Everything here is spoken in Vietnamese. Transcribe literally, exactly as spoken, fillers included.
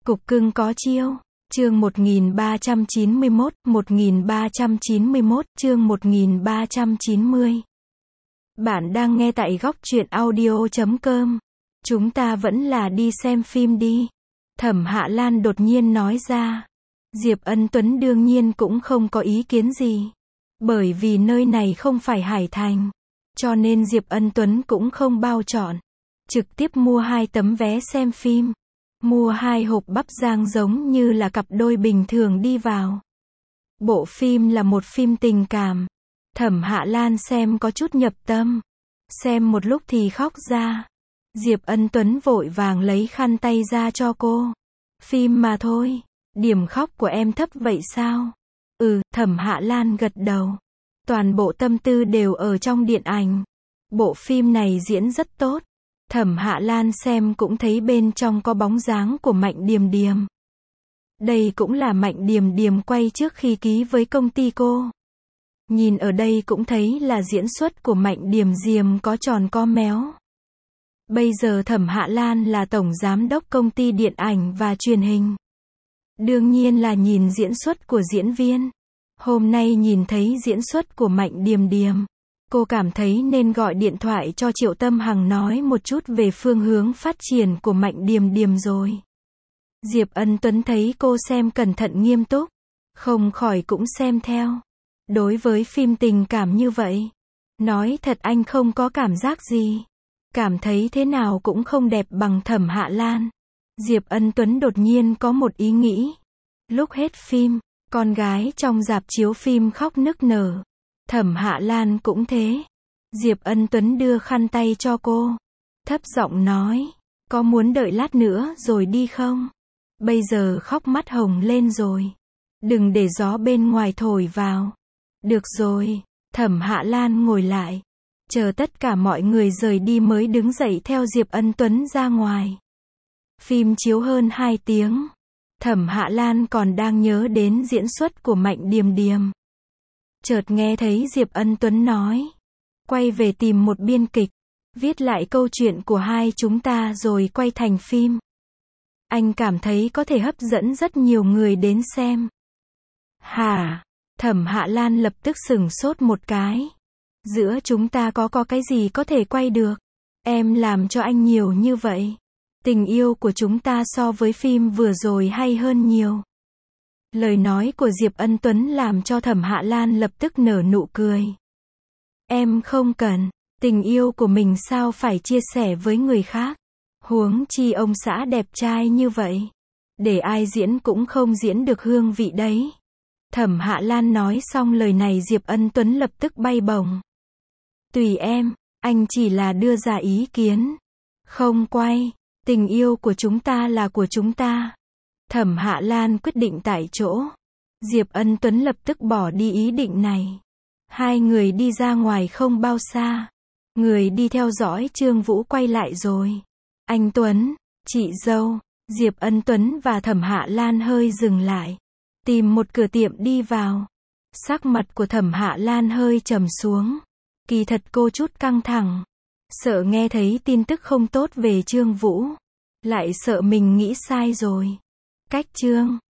Cục cưng có chiêu. Chương một nghìn ba trăm chín mươi mốt, một nghìn ba trăm chín mươi mốt, chương một nghìn ba trăm chín mươi. Bạn đang nghe tại góc truyện audio chấm com. Chúng ta vẫn là đi xem phim đi. Thẩm Hạ Lan đột nhiên nói ra. Diệp Ân Tuấn đương nhiên cũng không có ý kiến gì. Bởi vì nơi này không phải Hải Thành. Cho nên Diệp Ân Tuấn cũng không bao chọn. Trực tiếp mua hai tấm vé xem phim. Mua hai hộp bắp rang giống như là cặp đôi bình thường đi vào. Bộ phim là một phim tình cảm. Thẩm Hạ Lan xem có chút nhập tâm. Xem một lúc thì khóc ra. Diệp Ân Tuấn vội vàng lấy khăn tay ra cho cô. Phim mà thôi. Điểm khóc của em thấp vậy sao? Ừ, Thẩm Hạ Lan gật đầu. Toàn bộ tâm tư đều ở trong điện ảnh. Bộ phim này diễn rất tốt. Thẩm Hạ Lan xem cũng thấy bên trong có bóng dáng của Mạnh Điềm Điềm. Đây cũng là Mạnh Điềm Điềm quay trước khi ký với công ty cô. Nhìn ở đây cũng thấy là diễn xuất của Mạnh Điềm Điềm có tròn có méo. Bây giờ Thẩm Hạ Lan là tổng giám đốc công ty điện ảnh và truyền hình. Đương nhiên là nhìn diễn xuất của diễn viên. Hôm nay nhìn thấy diễn xuất của Mạnh Điềm Điềm. Cô cảm thấy nên gọi điện thoại cho Triệu Tâm Hằng nói một chút về phương hướng phát triển của Mạnh Điềm Điềm rồi. Diệp Ân Tuấn thấy cô xem cẩn thận nghiêm túc. Không khỏi cũng xem theo. Đối với phim tình cảm như vậy. Nói thật anh không có cảm giác gì. Cảm thấy thế nào cũng không đẹp bằng Thẩm Hạ Lan. Diệp Ân Tuấn đột nhiên có một ý nghĩ. Lúc hết phim, con gái trong rạp chiếu phim khóc nức nở. Thẩm Hạ Lan cũng thế. Diệp Ân Tuấn đưa khăn tay cho cô. Thấp giọng nói. Có muốn đợi lát nữa rồi đi không? Bây giờ khóc mắt hồng lên rồi. Đừng để gió bên ngoài thổi vào. Được rồi. Thẩm Hạ Lan ngồi lại. Chờ tất cả mọi người rời đi mới đứng dậy theo Diệp Ân Tuấn ra ngoài. Phim chiếu hơn hai tiếng. Thẩm Hạ Lan còn đang nhớ đến diễn xuất của Mạnh Điềm Điềm. Chợt nghe thấy Diệp Ân Tuấn nói. Quay về tìm một biên kịch. Viết lại câu chuyện của hai chúng ta rồi quay thành phim. Anh cảm thấy có thể hấp dẫn rất nhiều người đến xem. Hả? Thẩm Hạ Lan lập tức sửng sốt một cái. Giữa chúng ta có có cái gì có thể quay được? Em làm cho anh nhiều như vậy. Tình yêu của chúng ta so với phim vừa rồi hay hơn nhiều. Lời nói của Diệp Ân Tuấn làm cho Thẩm Hạ Lan lập tức nở nụ cười. Em không cần. Tình yêu của mình sao phải chia sẻ với người khác. Huống chi ông xã đẹp trai như vậy. Để ai diễn cũng không diễn được hương vị đấy. Thẩm Hạ Lan nói xong lời này Diệp Ân Tuấn lập tức bay bổng. Tùy em, anh chỉ là đưa ra ý kiến. Không quay. Tình yêu của chúng ta là của chúng ta. Thẩm Hạ Lan quyết định tại chỗ. Diệp Ân Tuấn lập tức bỏ đi ý định này. Hai người đi ra ngoài không bao xa. Người đi theo dõi Trương Vũ quay lại rồi. Anh Tuấn, chị dâu. Diệp Ân Tuấn và Thẩm Hạ Lan hơi dừng lại. Tìm một cửa tiệm đi vào. Sắc mặt của Thẩm Hạ Lan hơi trầm xuống. Kỳ thật cô chút căng thẳng. Sợ nghe thấy tin tức không tốt về Trương Vũ. Lại sợ mình nghĩ sai rồi. Cách Trương